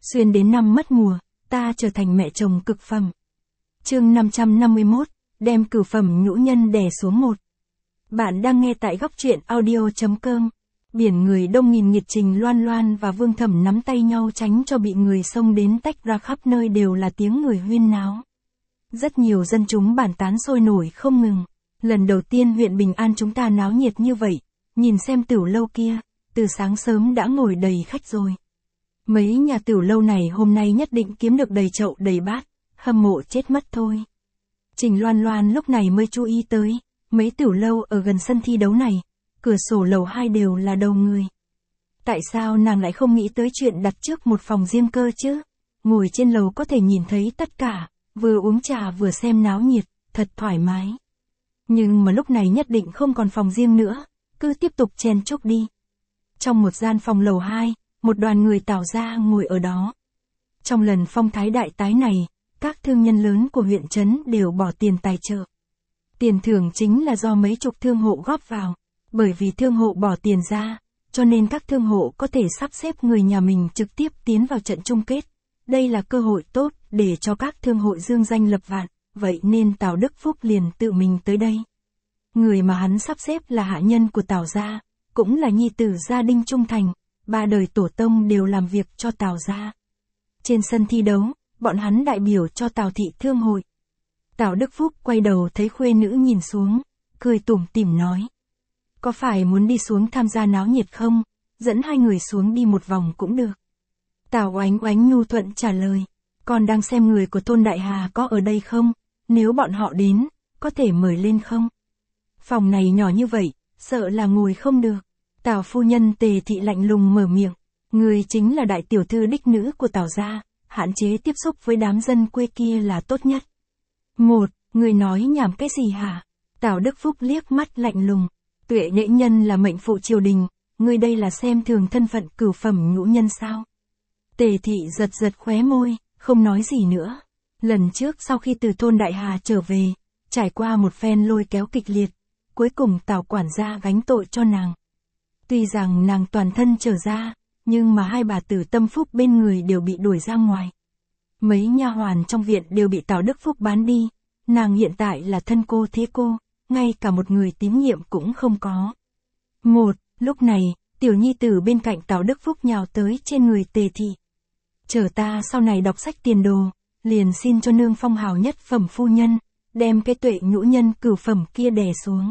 Xuyên đến năm mất mùa, ta trở thành mẹ chồng cực phẩm. Chương 551, đem cửu phẩm nhũ nhân đè xuống một. Bạn đang nghe tại góc truyện audio.com. Biển người đông nghìn nghịt, Trình Loan Loan và Vương Thẩm nắm tay nhau tránh cho bị người xông đến, tách ra khắp nơi đều là tiếng người huyên náo. Rất nhiều dân chúng bàn tán sôi nổi không ngừng. Lần đầu tiên huyện Bình An chúng ta náo nhiệt như vậy, nhìn xem tửu lâu kia, từ sáng sớm đã ngồi đầy khách rồi. Mấy nhà tửu lâu này hôm nay nhất định kiếm được đầy chậu đầy bát, hâm mộ chết mất thôi. Trình Loan Loan lúc này mới chú ý tới, mấy tửu lâu ở gần sân thi đấu này, cửa sổ lầu 2 đều là đầu người. Tại sao nàng lại không nghĩ tới chuyện đặt trước một phòng riêng cơ chứ? Ngồi trên lầu có thể nhìn thấy tất cả, vừa uống trà vừa xem náo nhiệt, thật thoải mái. Nhưng mà lúc này nhất định không còn phòng riêng nữa, cứ tiếp tục chen chúc đi. Trong một gian phòng lầu 2, một đoàn người Tào gia ngồi ở đó. Trong lần phong thái đại tái này, các thương nhân lớn của huyện trấn đều bỏ tiền tài trợ. Tiền thưởng chính là do mấy chục thương hộ góp vào, bởi vì thương hộ bỏ tiền ra, cho nên các thương hộ có thể sắp xếp người nhà mình trực tiếp tiến vào trận chung kết. Đây là cơ hội tốt để cho các thương hội dương danh lập vạn, vậy nên Tào Đức Phúc liền tự mình tới đây. Người mà hắn sắp xếp là hạ nhân của Tào gia, cũng là nhi tử gia đình trung thành, 3 đời tổ tông đều làm việc cho Tào gia. Trên sân thi đấu, bọn hắn đại biểu cho Tào thị thương hội. Tào Đức Phúc quay đầu thấy khuê nữ nhìn xuống, cười tủm tỉm nói: "Có phải muốn đi xuống tham gia náo nhiệt không? Dẫn hai người xuống đi một vòng cũng được." Tào Oánh Oánh nhu thuận trả lời: "Con đang xem người của thôn Đại Hà có ở đây không? Nếu bọn họ đến, có thể mời lên không? Phòng này nhỏ như vậy, sợ là ngồi không được." Tào phu nhân Tề thị lạnh lùng mở miệng: "Người chính là đại tiểu thư đích nữ của Tào gia, hạn chế tiếp xúc với đám dân quê kia là tốt nhất." "Một, người nói nhảm cái gì hả?" Tào Đức Phúc liếc mắt lạnh lùng: "Tuệ Nhễ nhân là mệnh phụ triều đình, ngươi đây là xem thường thân phận cửu phẩm nhũ nhân sao?" Tề thị giật giật khóe môi, không nói gì nữa. Lần trước sau khi từ thôn Đại Hà trở về, trải qua một phen lôi kéo kịch liệt, cuối cùng Tào quản gia gánh tội cho nàng. Tuy rằng nàng toàn thân trở ra, nhưng mà hai bà tử tâm phúc bên người đều bị đuổi ra ngoài. Mấy nha hoàn trong viện đều bị Tào Đức Phúc bán đi, nàng hiện tại là thân cô thế cô, ngay cả một người tín nhiệm cũng không có. Lúc này, tiểu nhi tử bên cạnh Tào Đức Phúc nhào tới trên người Tề thị: "Chờ ta sau này đọc sách tiền đồ, liền xin cho nương phong hào nhất phẩm phu nhân, đem cái Tuệ nhũ nhân cửu phẩm kia đè xuống."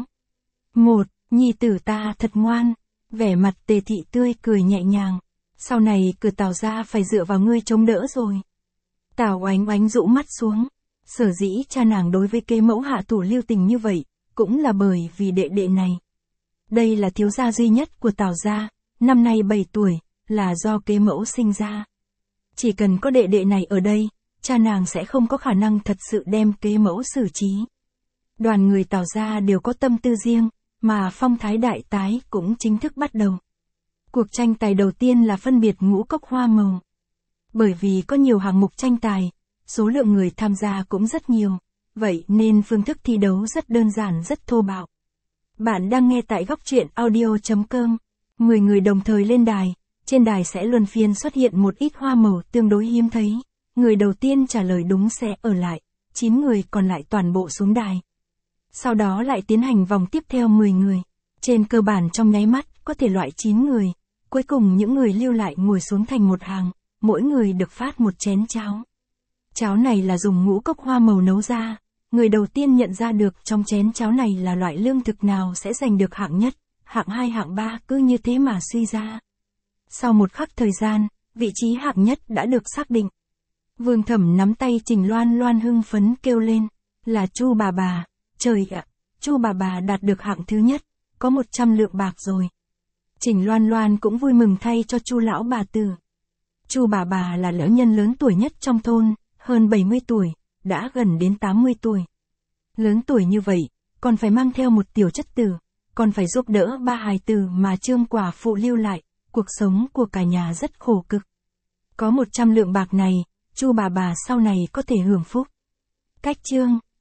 Nhi tử ta thật ngoan." Vẻ mặt Tề thị tươi cười nhẹ nhàng: "Sau này cửa Tào gia phải dựa vào ngươi chống đỡ rồi." Tào Oánh Oánh rũ mắt xuống. Sở dĩ cha nàng đối với kế mẫu hạ thủ lưu tình như vậy, cũng là bởi vì đệ đệ này. Đây là thiếu gia duy nhất của Tào gia, năm nay 7 tuổi, là do kế mẫu sinh ra. Chỉ cần có đệ đệ này ở đây, cha nàng sẽ không có khả năng thật sự đem kế mẫu xử trí. Đoàn người Tào gia đều có tâm tư riêng, mà phong thái đại tái cũng chính thức bắt đầu. Cuộc tranh tài đầu tiên là phân biệt ngũ cốc hoa màu. Bởi vì có nhiều hạng mục tranh tài, số lượng người tham gia cũng rất nhiều, vậy nên phương thức thi đấu rất đơn giản, rất thô bạo. Bạn đang nghe tại góc truyện audio.com. 10 người đồng thời lên đài, trên đài sẽ luân phiên xuất hiện một ít hoa màu tương đối hiếm thấy. Người đầu tiên trả lời đúng sẽ ở lại, 9 người còn lại toàn bộ xuống đài. Sau đó lại tiến hành vòng tiếp theo 10 người. Trên cơ bản trong nháy mắt có thể loại 9 người. Cuối cùng những người lưu lại ngồi xuống thành một hàng, mỗi người được phát một chén cháo. Cháo này là dùng ngũ cốc hoa màu nấu ra. Người đầu tiên nhận ra được trong chén cháo này là loại lương thực nào sẽ giành được hạng nhất, hạng 2, hạng 3, cứ như thế mà suy ra. Sau một khắc thời gian, vị trí hạng nhất đã được xác định. Vương Thẩm nắm tay Trình Loan Loan hưng phấn kêu lên: "Là Chu bà bà, trời ạ, Chu bà bà đạt được hạng thứ nhất, có 100 lượng bạc rồi." Trình Loan Loan cũng vui mừng thay cho Chu lão bà tử. Chu bà bà là lão nhân lớn tuổi nhất trong thôn, hơn 70 tuổi, đã gần đến 80 tuổi. Lớn tuổi như vậy, còn phải mang theo một tiểu chất tử, còn phải giúp đỡ 3 hài tử mà Trương quả phụ lưu lại, cuộc sống của cả nhà rất khổ cực. Có 100 lượng bạc này, Chu bà bà sau này có thể hưởng phúc. Cách chương